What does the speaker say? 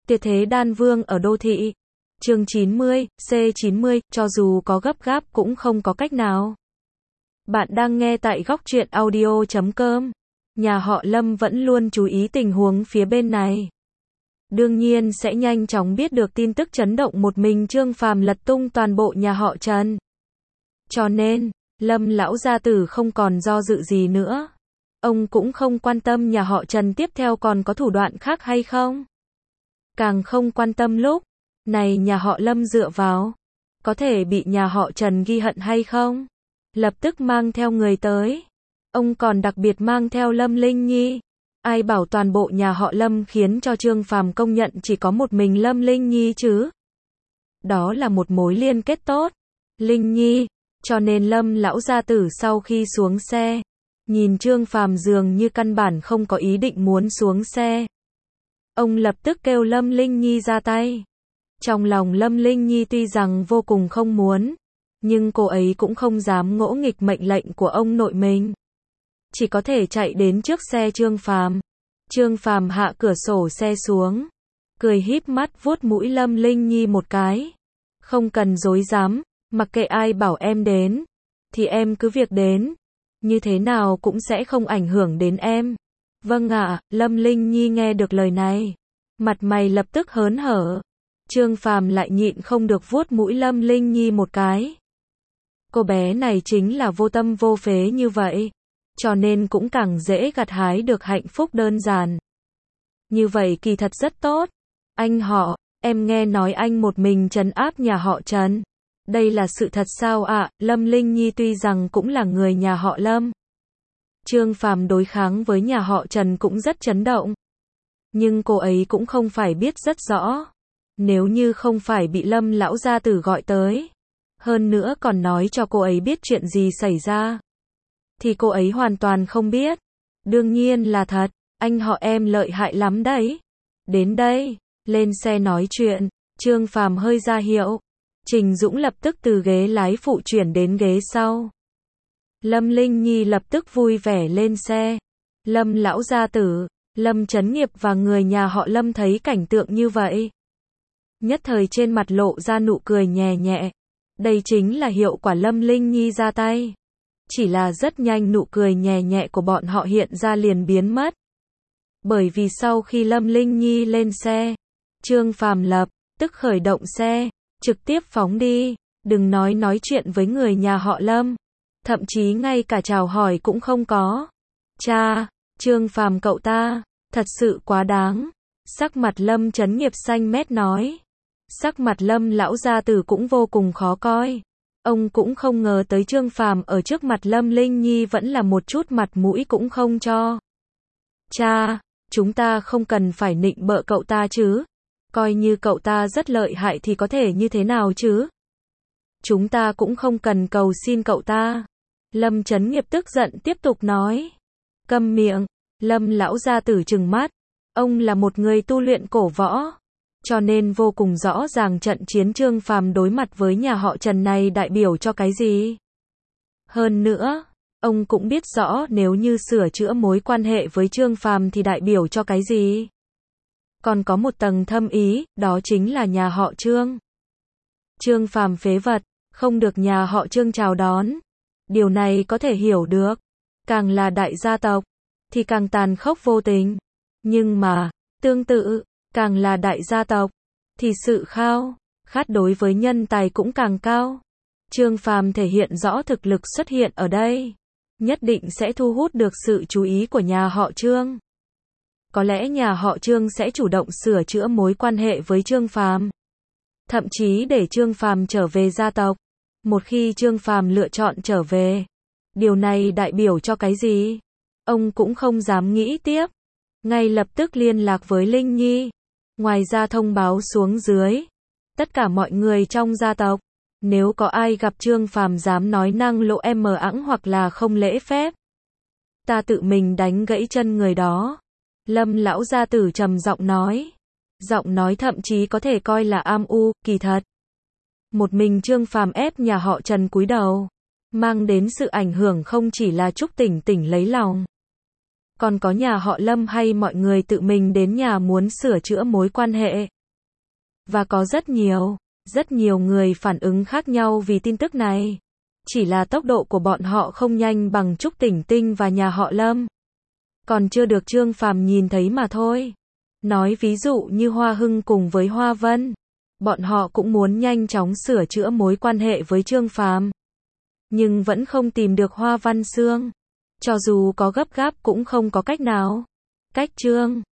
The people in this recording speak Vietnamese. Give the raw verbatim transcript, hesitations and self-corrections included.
Tuyệt thế đan vương ở đô thị. Chương chín mươi, C chín mươi, cho dù có gấp gáp cũng không có cách nào. Bạn đang nghe tại góc truyện audio chấm com. Nhà họ Lâm vẫn luôn chú ý tình huống phía bên này. Đương nhiên sẽ nhanh chóng biết được tin tức chấn động một mình Trương Phàm lật tung toàn bộ nhà họ Trần. Cho nên, Lâm lão gia tử không còn do dự gì nữa. Ông cũng không quan tâm nhà họ Trần tiếp theo còn có thủ đoạn khác hay không. Càng không quan tâm lúc này nhà họ Lâm dựa vào có thể bị nhà họ Trần ghi hận hay không. Lập tức mang theo người tới. Ông còn đặc biệt mang theo Lâm Linh Nhi. Ai bảo toàn bộ nhà họ Lâm khiến cho Trương Phàm công nhận chỉ có một mình Lâm Linh Nhi chứ. Đó là một mối liên kết tốt. Linh Nhi, cho nên Lâm lão gia tử sau khi xuống xe, nhìn Trương Phàm dường như căn bản không có ý định muốn xuống xe. Ông lập tức kêu Lâm Linh Nhi ra tay. Trong lòng Lâm Linh Nhi tuy rằng vô cùng không muốn, nhưng cô ấy cũng không dám ngỗ nghịch mệnh lệnh của ông nội mình. Chỉ có thể chạy đến trước xe Trương Phàm. Trương Phàm hạ cửa sổ xe xuống, cười híp mắt vuốt mũi Lâm Linh Nhi một cái. Không cần dối dám, mặc kệ ai bảo em đến, thì em cứ việc đến. Như thế nào cũng sẽ không ảnh hưởng đến em. Vâng ạ, Lâm Linh Nhi nghe được lời này, mặt mày lập tức hớn hở. Trương Phàm lại nhịn không được vuốt mũi Lâm Linh Nhi một cái. Cô bé này chính là vô tâm vô phế như vậy, cho nên cũng càng dễ gặt hái được hạnh phúc đơn giản. Như vậy kỳ thật rất tốt. Anh họ, em nghe nói anh một mình trấn áp nhà họ Trần. Đây là sự thật sao ạ? À? Lâm Linh Nhi tuy rằng cũng là người nhà họ Lâm. Trương Phàm đối kháng với nhà họ Trần cũng rất chấn động. Nhưng cô ấy cũng không phải biết rất rõ. Nếu như không phải bị Lâm lão gia tử gọi tới, hơn nữa còn nói cho cô ấy biết chuyện gì xảy ra, thì cô ấy hoàn toàn không biết. Đương nhiên là thật, anh họ em lợi hại lắm đấy. Đến đây, lên xe nói chuyện. Trương Phàm hơi ra hiệu. Trình Dũng lập tức từ ghế lái phụ chuyển đến ghế sau. Lâm Linh Nhi lập tức vui vẻ lên xe. Lâm lão gia tử, Lâm Chấn Nghiệp và người nhà họ Lâm thấy cảnh tượng như vậy, nhất thời trên mặt lộ ra nụ cười nhẹ nhẹ. Đây chính là hiệu quả Lâm Linh Nhi ra tay. Chỉ là rất nhanh nụ cười nhẹ nhẹ của bọn họ hiện ra liền biến mất. Bởi vì sau khi Lâm Linh Nhi lên xe, Trương Phàm lập tức khởi động xe, trực tiếp phóng đi. Đừng nói nói chuyện với người nhà họ Lâm, thậm chí ngay cả chào hỏi cũng không có. Cha, Trương Phàm cậu ta, thật sự quá đáng. Sắc mặt Lâm Chấn Nghiệp xanh mét nói. Sắc mặt Lâm lão gia tử cũng vô cùng khó coi. Ông cũng không ngờ tới Trương Phàm ở trước mặt Lâm Linh Nhi vẫn là một chút mặt mũi cũng không cho. Cha, chúng ta không cần phải nịnh bợ cậu ta chứ. Coi như cậu ta rất lợi hại thì có thể như thế nào chứ. Chúng ta cũng không cần cầu xin cậu ta. Lâm Chấn Nghiệp tức giận tiếp tục nói. Câm miệng. Lâm lão gia tử trừng mắt. Ông là một người tu luyện cổ võ, cho nên vô cùng rõ ràng trận chiến Trương Phàm đối mặt với nhà họ Trần này đại biểu cho cái gì. Hơn nữa, ông cũng biết rõ nếu như sửa chữa mối quan hệ với Trương Phàm thì đại biểu cho cái gì. Còn có một tầng thâm ý, đó chính là nhà họ Trương. Trương Phàm phế vật, không được nhà họ Trương chào đón. Điều này có thể hiểu được. Càng là đại gia tộc, thì càng tàn khốc vô tình. Nhưng mà, tương tự, càng là đại gia tộc, thì sự khao khát đối với nhân tài cũng càng cao. Trương Phàm thể hiện rõ thực lực xuất hiện ở đây, nhất định sẽ thu hút được sự chú ý của nhà họ Trương. Có lẽ nhà họ Trương sẽ chủ động sửa chữa mối quan hệ với Trương Phàm, thậm chí để Trương Phàm trở về gia tộc. Một khi Trương Phàm lựa chọn trở về, điều này đại biểu cho cái gì? Ông cũng không dám nghĩ tiếp. Ngay lập tức liên lạc với Linh Nhi. Ngoài ra thông báo xuống dưới tất cả mọi người trong gia tộc, nếu có ai gặp Trương Phàm dám nói năng lộ em mờ ẵng hoặc là không lễ phép, ta tự mình đánh gãy chân người đó. Lâm lão gia tử trầm giọng nói. Giọng nói thậm chí có thể coi là am u. Kỳ thật, một mình Trương Phàm ép nhà họ Trần cúi đầu, mang đến sự ảnh hưởng không chỉ là Trúc Tỉnh Tỉnh lấy lòng, còn có nhà họ Lâm hay mọi người tự mình đến nhà muốn sửa chữa mối quan hệ. Và có rất nhiều, rất nhiều người phản ứng khác nhau vì tin tức này. Chỉ là tốc độ của bọn họ không nhanh bằng Trúc Tỉnh Tinh và nhà họ Lâm. Còn chưa được Trương Phàm nhìn thấy mà thôi. Nói ví dụ như Hoa Hưng cùng với Hoa Vân. Bọn họ cũng muốn nhanh chóng sửa chữa mối quan hệ với Trương Phàm. Nhưng vẫn không tìm được Hoa Văn Xương. Cho dù có gấp gáp cũng không có cách nào. Cách Trương